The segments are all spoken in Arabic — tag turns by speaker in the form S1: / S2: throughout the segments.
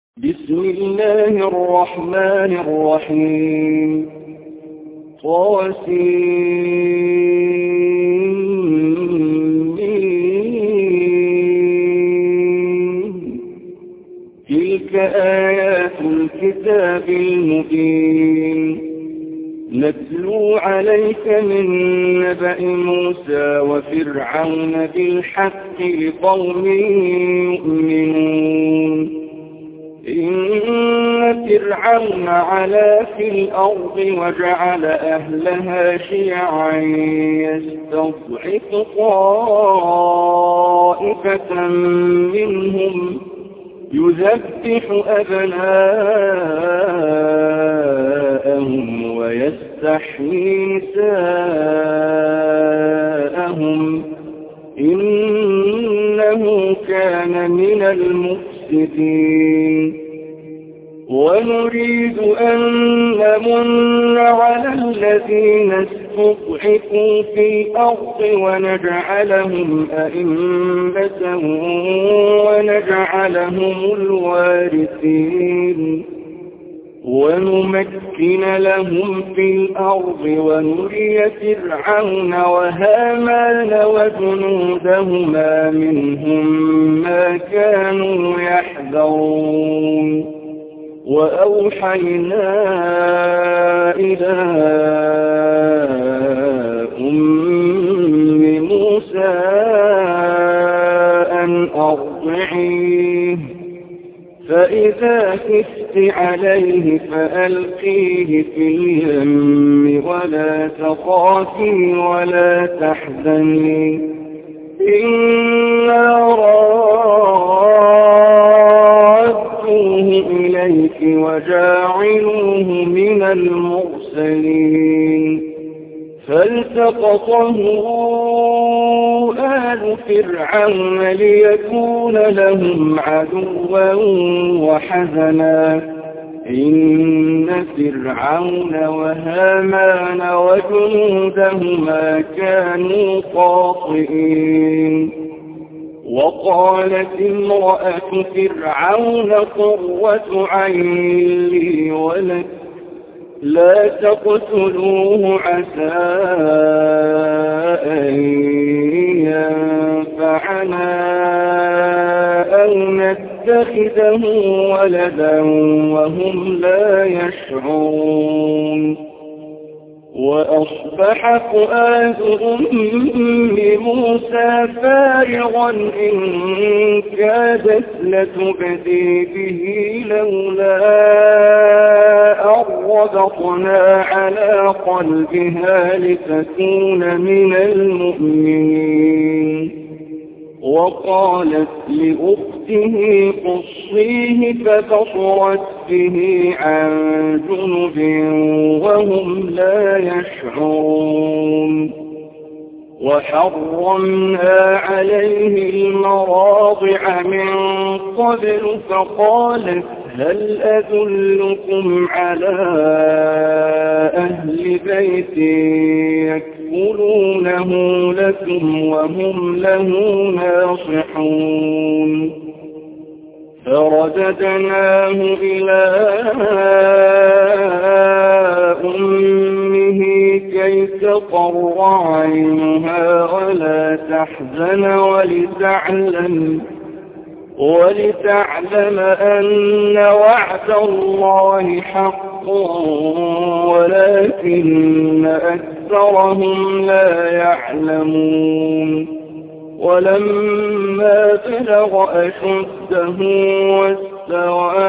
S1: بسم الله الرحمن الرحيم تلك آيات الكتاب المبين نتلو عليك من نبأ موسى وفرعون بالحق لقوم يؤمنون إن فرعون علا في الأرض وجعل أهلها شيعا يستضعف طائفة منهم يذبح أبناءهم ويستحيي نساءهم إنه كان من المفسدين ونريد أن نمن على الذين استضعفوا في الأرض ونجعلهم أئمة ونجعلهم الوارثين ونمكن لهم في الأرض ونري فرعون وهامان وجنودهما منهم ما كانوا يحذرون وأوحينا إلى أم موسى أن أرضعيه فإذا خفت عليه فألقيه في اليم ولا تخافي ولا تحزني إنا رادوه إليك وجاعلوه من المرسلين فالتقطه آل فرعون ليكون لهم عدوا وحزنا إن فرعون وهامان وجنودهما كانوا خاطئين وقالت امرأة فرعون قرة عين لي ولك لا تقتلوه عسى أن ينفعنا أو نتخذه ولدا وهم لا يشعرون وأصبح فؤاد أم موسى فارغا إن كادت لتبدي به لولا أربطنا على قلبها لتكون من المؤمنين وقالت لأخته قصيه فبصرت به عن جنب وهم لا يشعرون وحرمنا عليه المراضع من قبل فقالت هل أدلكم على أهل بيت يكفلونه لكم وهم له ناصحون فرددناه إلى أمه كي تقر عينها ولا تحزن ولتعلم أن وعد الله حق ولكن أكثرهم لا يعلمون ولما بلغ أشده واستوى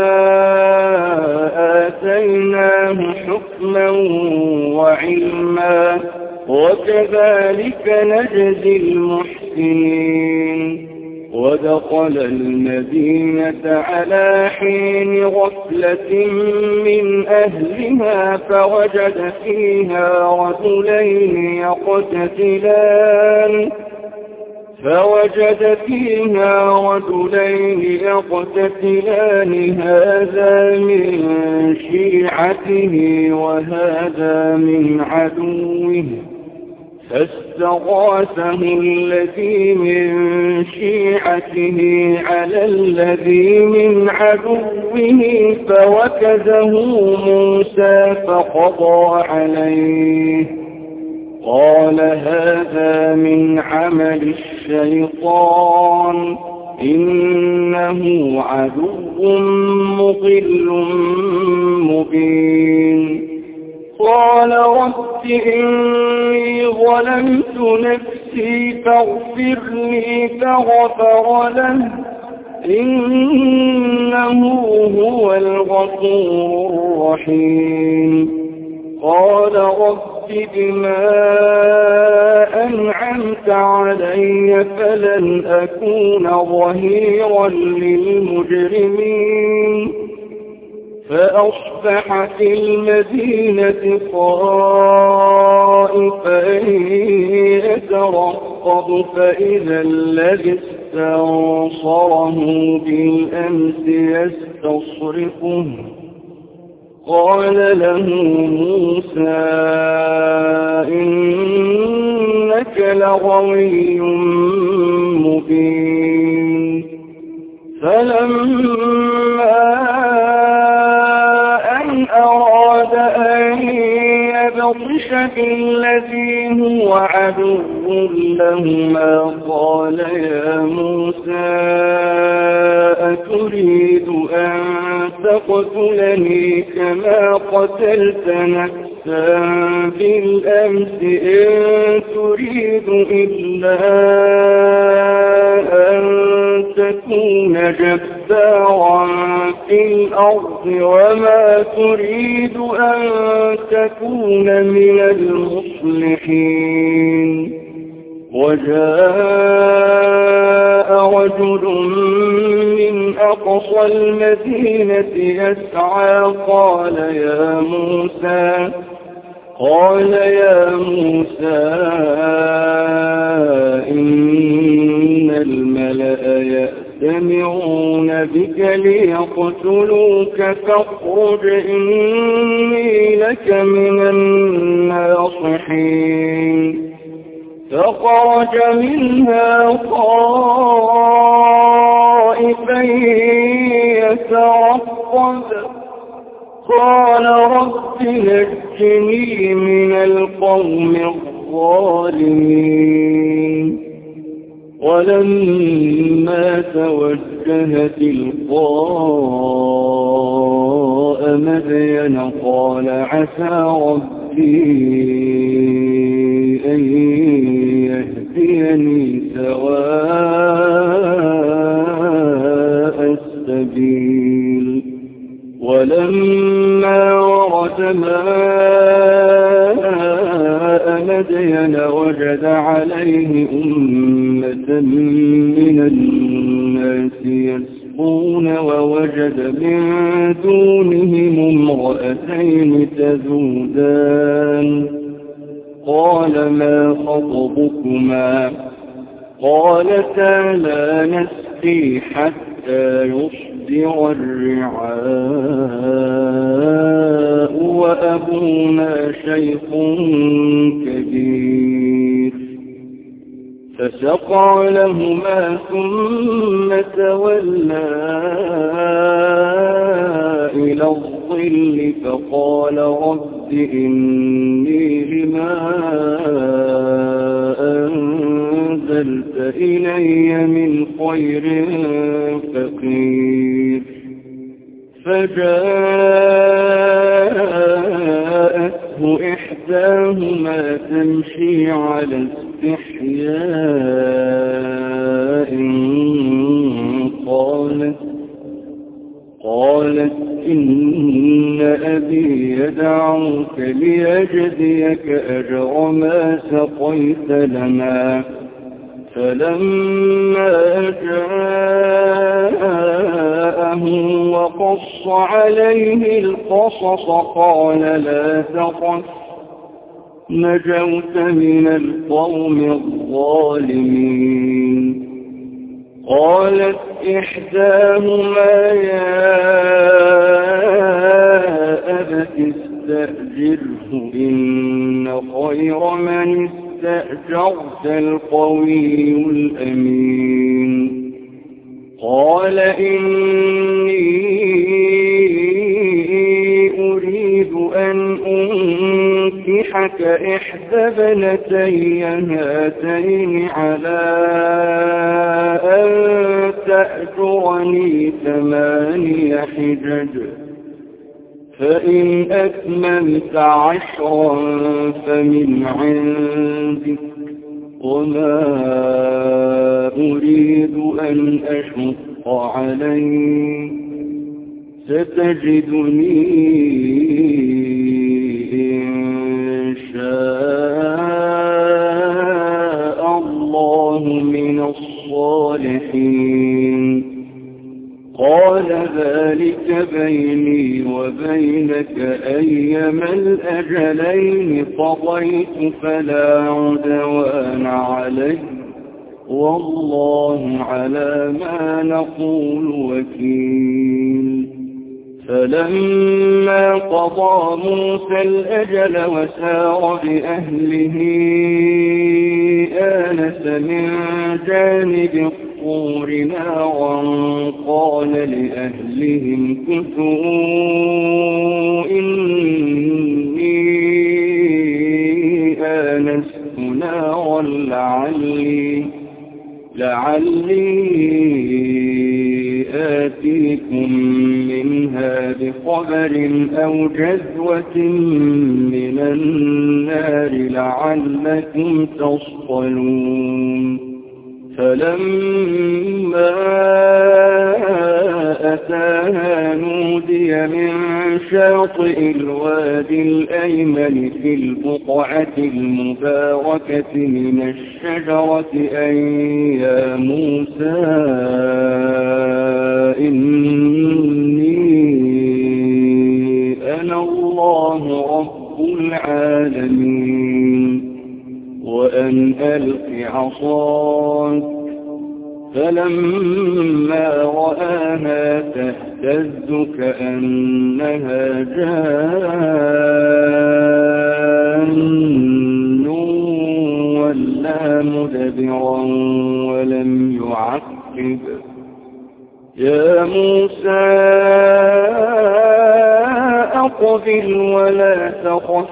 S1: آتيناه حكما وعلما وكذلك نجزي المحسنين ودخل المدينة على حين غفلة من أهلها فوجد فيها رجلين يقتتلان هذا من شيعته وهذا من عدوه فاستغاثه الذي من شيعته على الذي من عدوه فوكزه موسى فقضى عليه قال هذا من عمل الشيطان إنه عدو مضل مبين قال رب إني ظلمت نفسي فاغفر لي فغفر له إنه هو الغفور الرحيم قال رب بما أنعمت علي فلن أكون ظهيرا للمجرمين فأصبح في المدينة خائفا يترقب فإذا الذي استنصره بالأمس يستصرخه قال له موسى إنك لغوي مبين فلما أن أراد أن يبطش بالذي هو عدو لهما قال يا موسى أتريد أن تقتلني كما قتلت نفسا بالأمس إن تريد إلا أن تكون جبارا في الأرض وما تريد أن تكون من المصلحين وجاء رجل من أقصى المدينة يسعى قال يا موسى إن الملأ يأتمرون بك ليقتلوك فاخرج إني لك من الناصحين فخرج منها خائفا يترقب قال رب نجني من القوم الظالمين ولما توجه تلقاء مدين قال عسى ربي أن يهديني سواء السبيل ولما ورد ماء مدين وجد عليه أمة من الناس يسقون ووجد من دونهم امرأتين تذودان قال ما خطبكما قالتا لا نسقي حتى يصدر الرعاء وأبونا شيخ كبير فسقى لهما ثم تولى إلى الظل فقال رب إني لما أنزلت إلي من خير فقير فجاءته إحداهما تمشي على استحياء قالت إن أبي يدعوك ليجزيك أجر ما سقيت لنا فلما جاءه وقص عليه القصص قال لا تخف نجوت من القوم الظالمين قالت إحداهما يا أبت استأجره إن خير من استأجرت القوي الأمين. قال إني أريد أن أنكحك إحدى ابنتي هاتين على أن تأجرني 8 حجج، فإن أكملت 10 فمن عندك، وما أريد أن أشق عليك، ستجدني إن شاء الله من الصالحين. قال ذلك بيني وبينك أيما الأجلين قضيت فلا عدوان علي، والله على ما نقول وكيل. فلما قضى موسى الأجل وسار بأهله آنس من جانب الطور نارا قال لأهلهم كثوا إني آنست نارا لعلي آتيكم منها بخبر أو جذوة من النار لعلكم تصطلون. فلما أتاها نودي من شاطئ الوادي الأيمن في البقعة المباركة من الشجرة أن يا موسى إني أنا الله رب العالمين، وأن ألق عصاك. فلما رآها تهتز كأنها جان ولا مدبرا ولم يعقب. يا موسى أقبل ولا تخف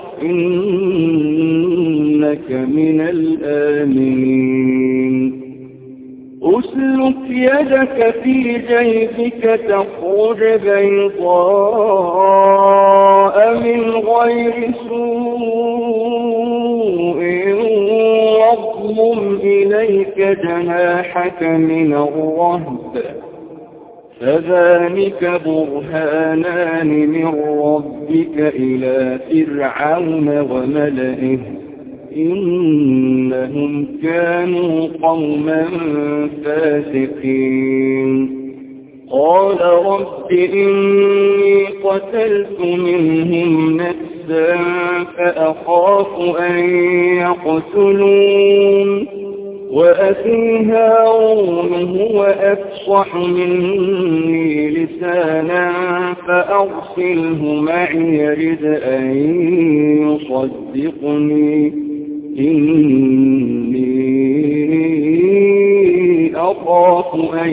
S1: إنك من الآمنين. أسلك يدك في جيبك تخرج بيضاء من غير سوء واضمم إليك جناحك من الرهب، فذلك برهانان من ربك إلى فرعون وملئه إنهم كانوا قوما فاسقين. قال رب إني قتلت منهم نفسا فأخاف أن يقتلون، وأخي هارون هو أفصح مني لسانا فأرسله معي يرد أن يصدقني إني أخاف أن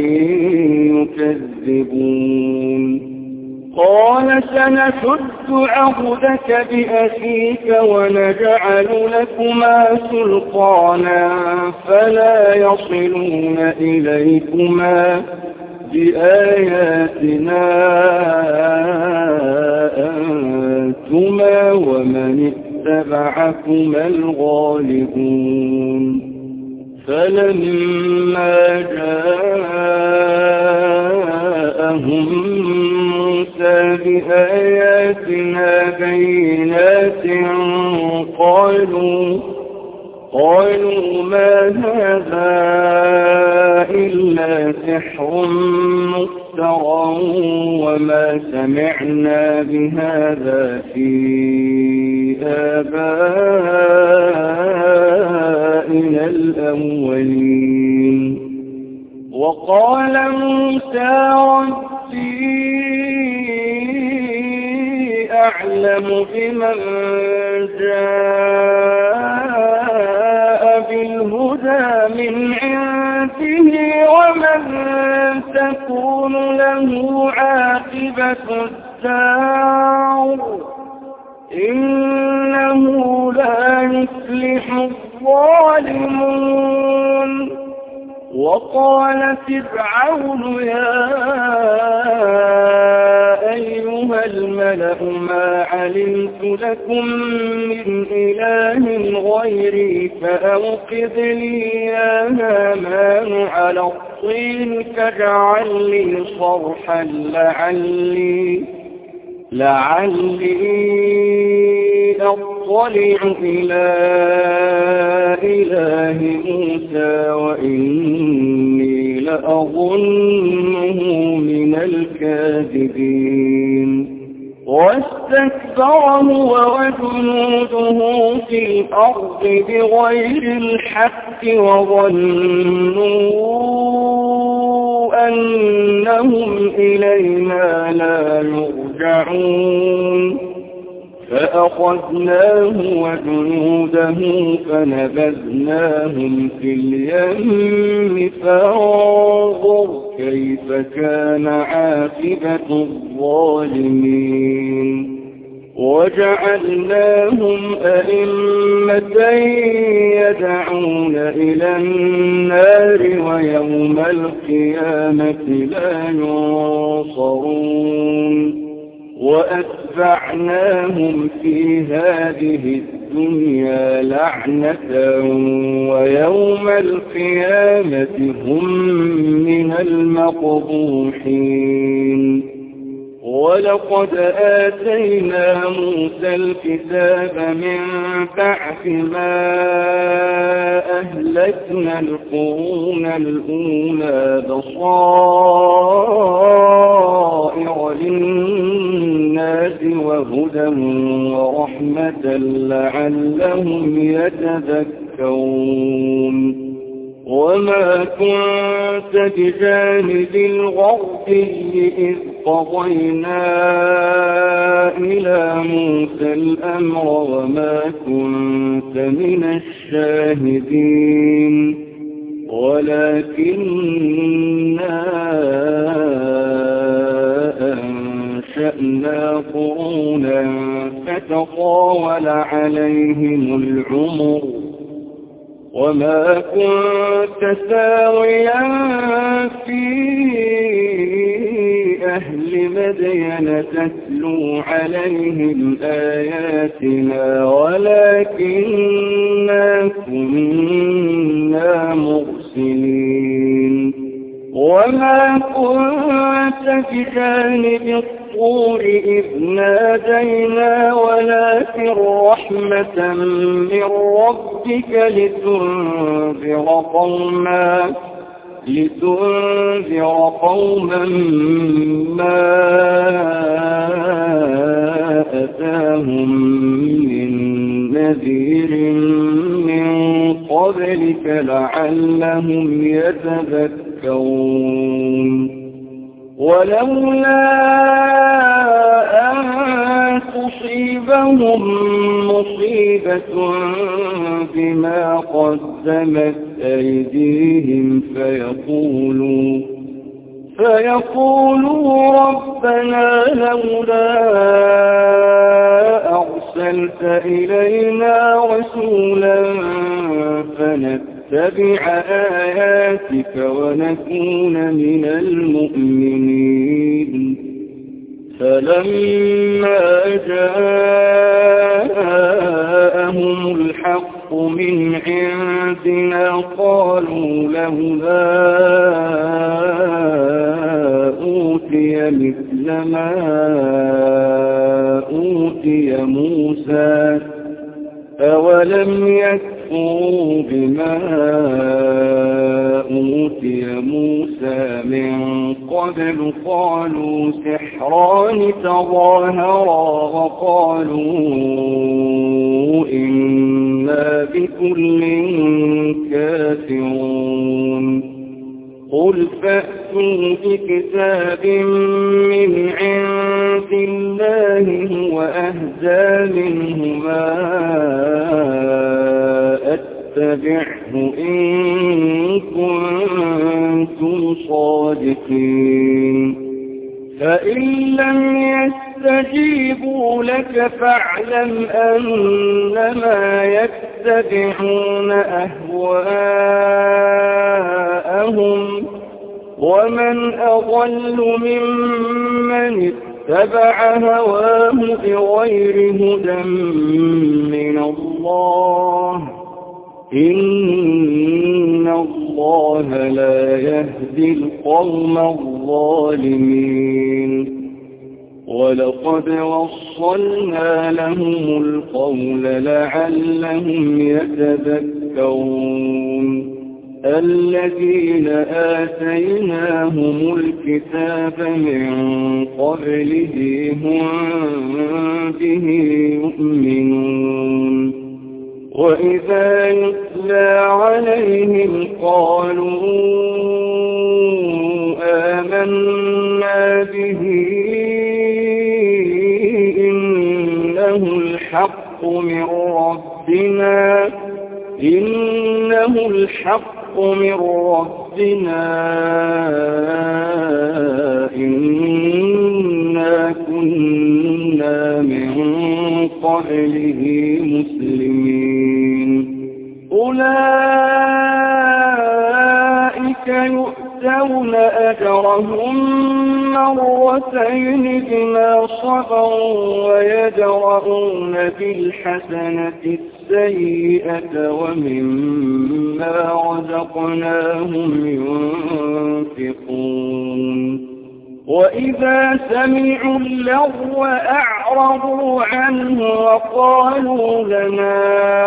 S1: يكذبون. قال سنشد عضدك بأخيك ونجعل لكما سلطانا فلا يصلون إليكما بآياتنا أنتما ومن اتبعكما الغالبون. فلما جاءهم موسى بآياتنا بينات قالوا ما هذا إلا سحر مفترى وما سمعنا بهذا في آبائنا الأولين. وقال موسى ربي أعلم بمن جاء هذا من عنده ومن تكون له عاقبة الدار إنه لا يفلح الظالمون. وقال فرعون يا أيها الملأ ما علمت لكم من إله غيري فأوقظ لي يا هامان على الطين فاجعل لي صرحا لعلي أطلع إلى إله موسى وإني لأظنه من الكاذبين. واستكبر هو وجنوده في الأرض بغير الحق وظنوا أنهم إلينا لا يرجعون فأخذناه وجنوده فنبذناهم في اليم فانظر كيف كان عاقبة الظالمين. وجعلناهم أئمة يدعون إلى النار ويوم القيامة لا ينصرون. وأتبعناهم في هذه الدنيا لعنة ويوم القيامة هم من المقبوحين. ولقد آتينا موسى الكتاب من بعد ما أهلكنا القرون الأولى بصائر للناس وهدى ورحمة لعلهم يتذكرون. وما كنت بجانب الغربي إذ قضينا إلى موسى الأمر وما كنت من الشاهدين ولكننا أنشأنا قرونا فتطاول عليهم العمر وما كنت ساويا في أهل مدين تتلو عليهم آياتنا ولكننا كنا مرسلين. وما كنت بجانب الطور إذ نادينا ولكن رحمة من ربك لتنذر قوما ما أتاهم من نذير من قبلك لعلهم يتذكرون. ولولا أن تصيبهم مصيبة بما قدمت أيديهم فيقولوا ربنا لولا أرسلت إلينا رسولا فنتبع آياتك ونكون من المؤمنين. فلما جاءهم الحق من عندنا قالوا لولا أوتي مثل ما أوتي موسى أولم يكفروا بما أوتي موسى من قبل قالوا سحران تظاهرا وقالوا إنا بكل كافرون. قل فأتوا بكتاب من عند الله هو أهدى منهما أتبعه إن كنتم صادقين فإن لم يستجيبوا لك فاعلم أنما يتبعون أهواءهم ومن أضل ممن اتبع هواه بغير هدى من الله إن الله لا يهدي القوم الظالمين ولقد وصلنا لهم القول لعلهم يتذكرون الذين آتيناهم الكتاب من قبله هم به يؤمنون وإذا يتلى عليهم قالوا آمنا به إنه الحق من ربنا إنا كنا من قبله مسلمين أولئك يؤتون أجرهم مرتين بما صبروا ويدرؤون بالحسنة السيئة ومما رزقناهم ينفقون وإذا سمعوا اللغو أعرضوا عنه وقالوا لنا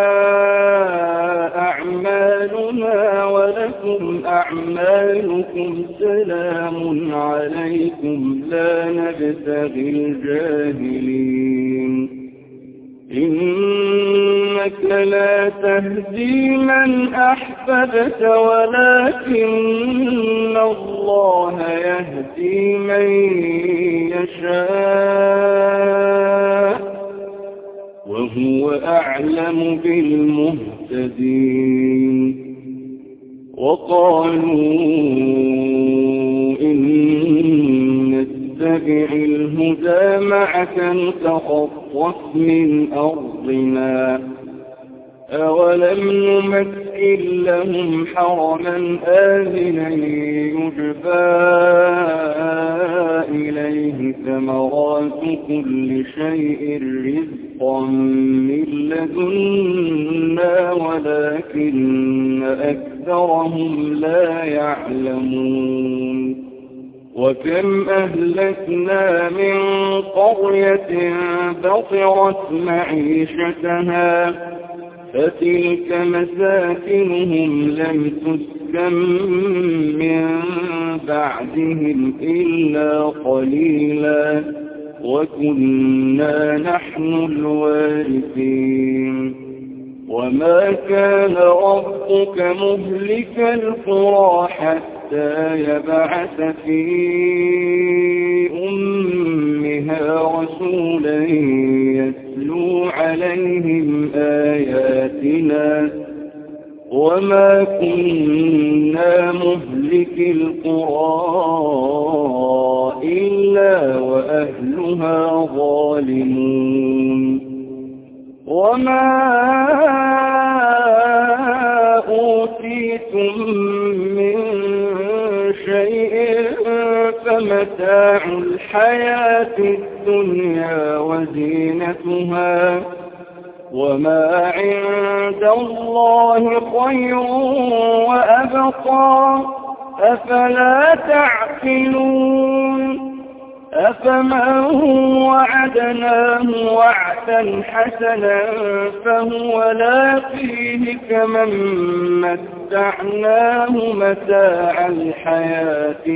S1: أعمالنا ولكم أعمالكم سلام عليكم لا نبتغي الجاهلين إنك لا تهدي من أحببت ولكن الله يهدي من يشاء وهو أعلم بالمهتدين وقالوا إن نتبع الهدى معك نتخطف من أرضنا أولم نمكن لهم حرما آمنا يجبى إليه ثمرات كل شيء رزقا من لدنا ولكن أكثرهم لا يعلمون وكم أهلكنا من قرية بطرت معيشتها فتلك مساكنهم لم تسكن من بعدهم إلا قليلا وكنا نحن الوارثين وما كان ربك مهلك القرى حتى يبعث في أمها رسولا يتلو عليهم آياتنا وما كنا مهلك القرى إلا وأهلها ظالمون وما أوتيتم من شيء فمتاع الحياة الدنيا وزينتها وما عند الله خير وأبقى أفلا تعقلون أفمن وعدناه وعدا حسنا فهو لاقيه كمن متعناه متاع الحياة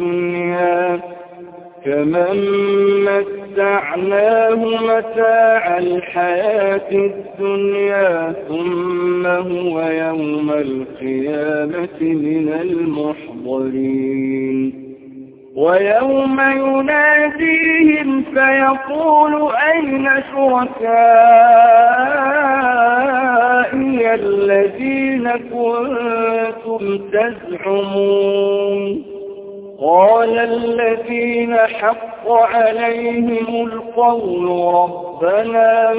S1: الدنيا ثم هو يوم القيامة من المحضرين ويوم يناديهم فيقول أين شركائي أروني الذين كنتم تزعمون قال الذين حق عليهم القول ربنا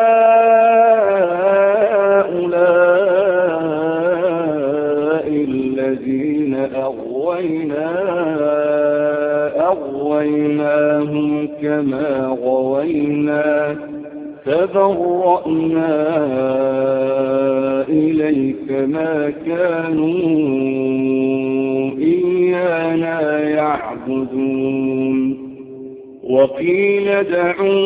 S1: هؤلاء الذين أغويناهم كما غوينا تبرأنا إليك ما كانوا إيانا يعبدون وقيل ادعوا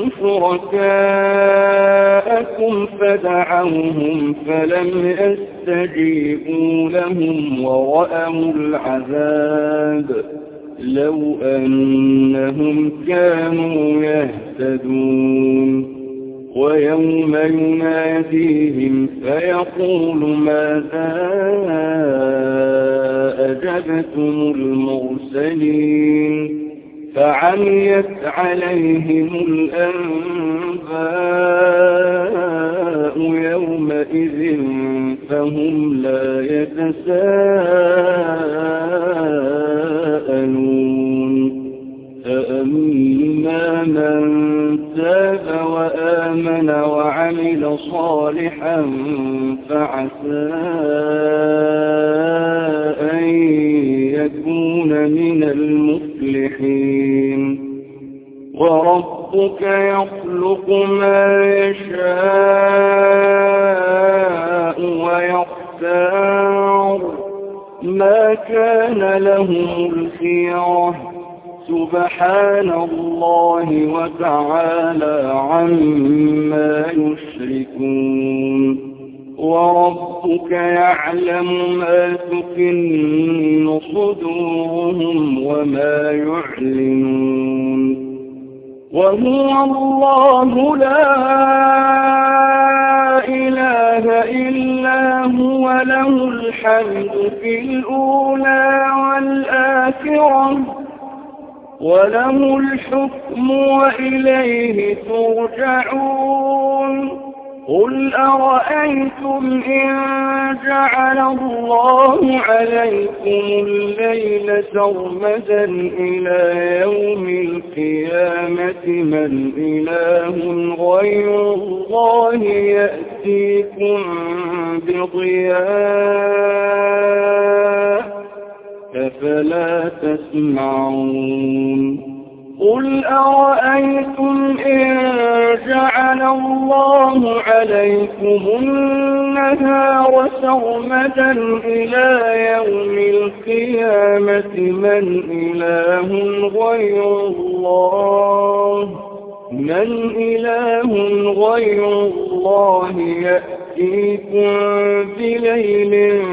S1: شركاءكم فدعوهم فلم يستجيبوا لهم ورأوا العذاب لو أنهم كانوا يهتدون ويوم يناديهم فيقول ماذا أجبتم المرسلين فعميت عليهم الأنباء يومئذ فهم لا يتساءلون فأما من تاب وآمن وعمل صالحا فعسى أن يكون من المفلحين وربك يخلق ما يشاء ويختار ما كان لهم الخيرة سبحان الله وتعالى عما يشركون وربك يعلم ما تكن صدورهم وما يعلنون وهو الله لا إله إلا هو له الحمد في الأولى والآخرة وله الحكم وإليه ترجعون قل أرأيتم إن جعل الله عليكم الليل سرمدا إلى يوم القيامة من إله غير الله يأتيكم بضياء أفلا تسمعون قل أرأيتم إن جعل الله عليكم النهار سرمدا إلى يوم القيامة من إله غير الله يأتيكم بليل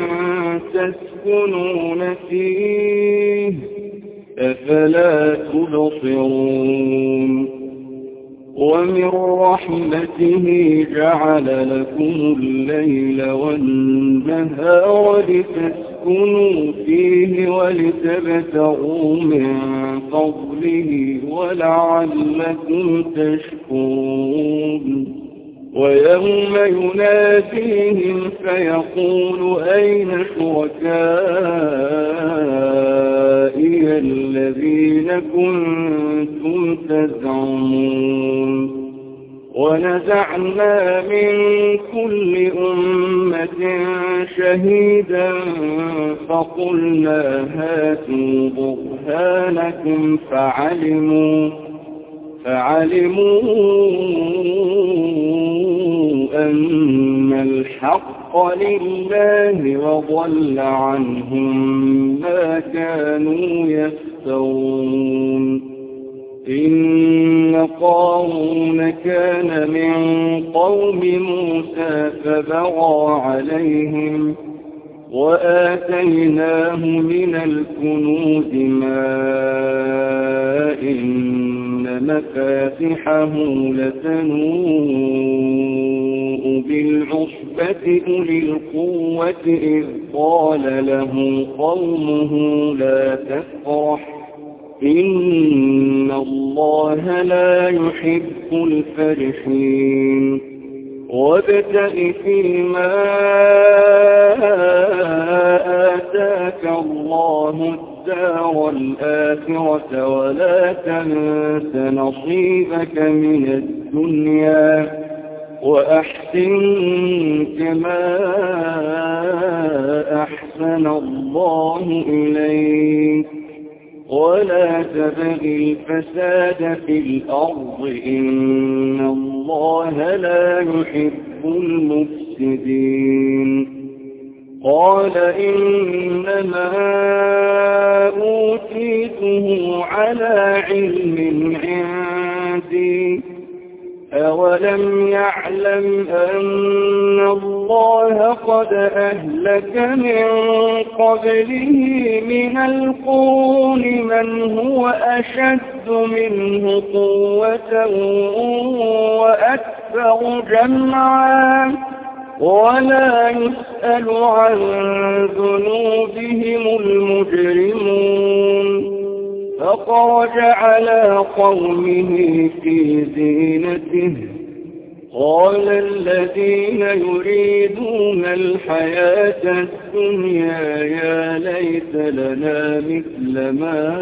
S1: تسكنون فيه أفلا تبصرون ومن رحمته جعل لكم الليل والنهار لتسكنوا فيه ولتبتغوا من فضله ولعلكم تشكرون ويوم يناديهم فيقول أين شركائي الذين كنتم تزعمون ونزعنا من كل أمة شهيدا فقلنا هاتوا برهانكم فعلموا أن الحق لله وضل عنهم ما كانوا يفترون إن قارون كان من قوم موسى فبغى عليهم وآتيناه من الكنوز ما إن مفاتحه لتنوء بالعصبة أولي القوة إذ قال له قومه لا تفرح إن الله لا يحب الفرحين وابتغ فيما آتاك الله الدار الآخرة ولا تنس نصيبك من الدنيا وأحسن كما أحسن الله إليك ولا تبغ الفساد في الأرض إن الله لا يحب المفسدين قال إنما أوتيته على علم عندي أولم يعلم أن الله قد أهلك من قبله من القرون من هو أشد منه قوة وأكثر جمعا ولا يسأل عن ذنوبهم المجرمون فخرج على قومه في زينته قال الذين يريدون الحياة الدنيا يا ليت لنا مثل ما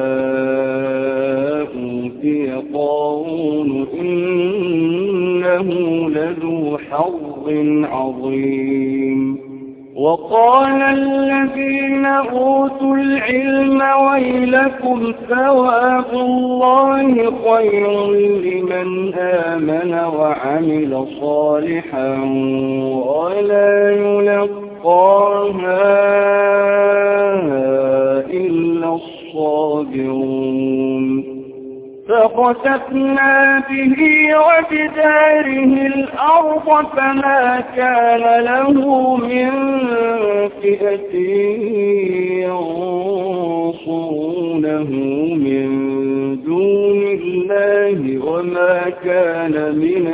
S1: أوتي قارون إنه لذو حظ عظيم وقال الذين أوتوا العلم ويلكم ثواب الله خير لمن آمن وعمل صالحا ولا يلقاها إلا الصابرون فخسفنا به وبداره الأرض فما كان له من فئة ينصرونه من دون الله وما كان من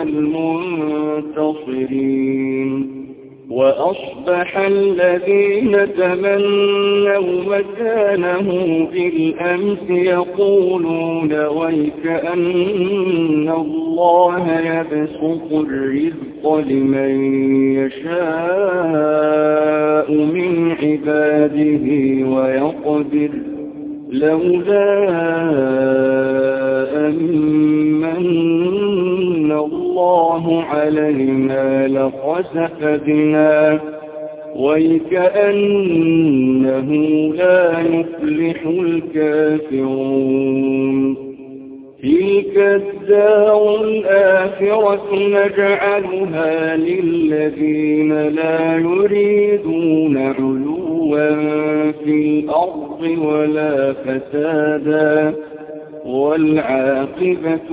S1: المنتصرين وأصبح الذين تمنوا مكانه بالأمس يقولون ويكأن الله يبسط الرزق لمن يشاء من عباده ويقدر لولا أمن الله علينا لخسف بنا ويكأنه لا يفلح الكافرون تلك الدار الآخرة نجعلها للذين لا يريدون علوا في الأرض ولا فسادا والعاقبة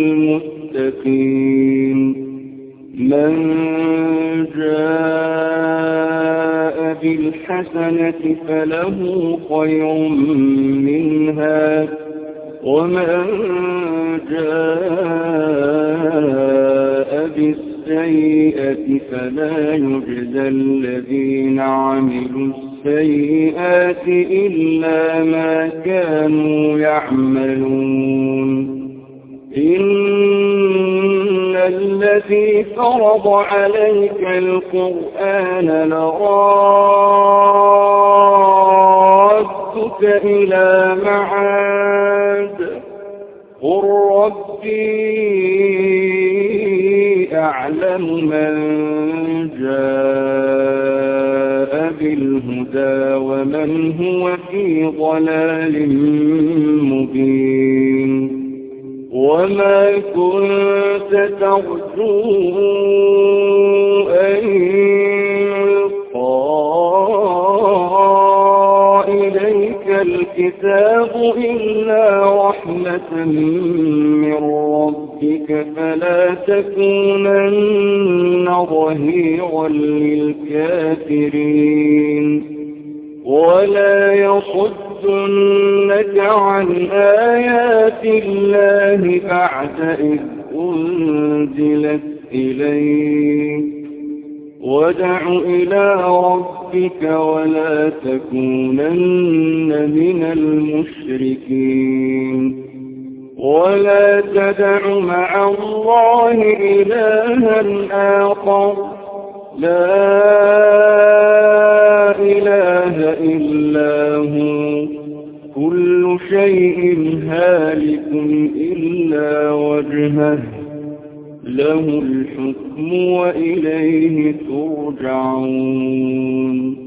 S1: للمتقين من جاء بالحسنة فله خير منها ومن جاء بالسيئة فلا يجزى الذين عملوا السيئات إلا ما كانوا يعملون إن الذي فرض عليك القرآن لرادك إلى معاد قل ربي أعلم من جاء بالهدى ومن هو في ضلال مبين وما كنت ترجو أن يلقى إليك الكتاب إلا رحمة من ربك فلا تكونن ظهيرا للكافرين ولا يصدنك عن آيات الله بعد إذ أنزلت إليك وادع إلى ربك ولا تكونن من المشركين ولا تدع مع الله إلها آخر لا إله إلا هو كل شيء هالك إلا وجهه له الحكم وإليه ترجعون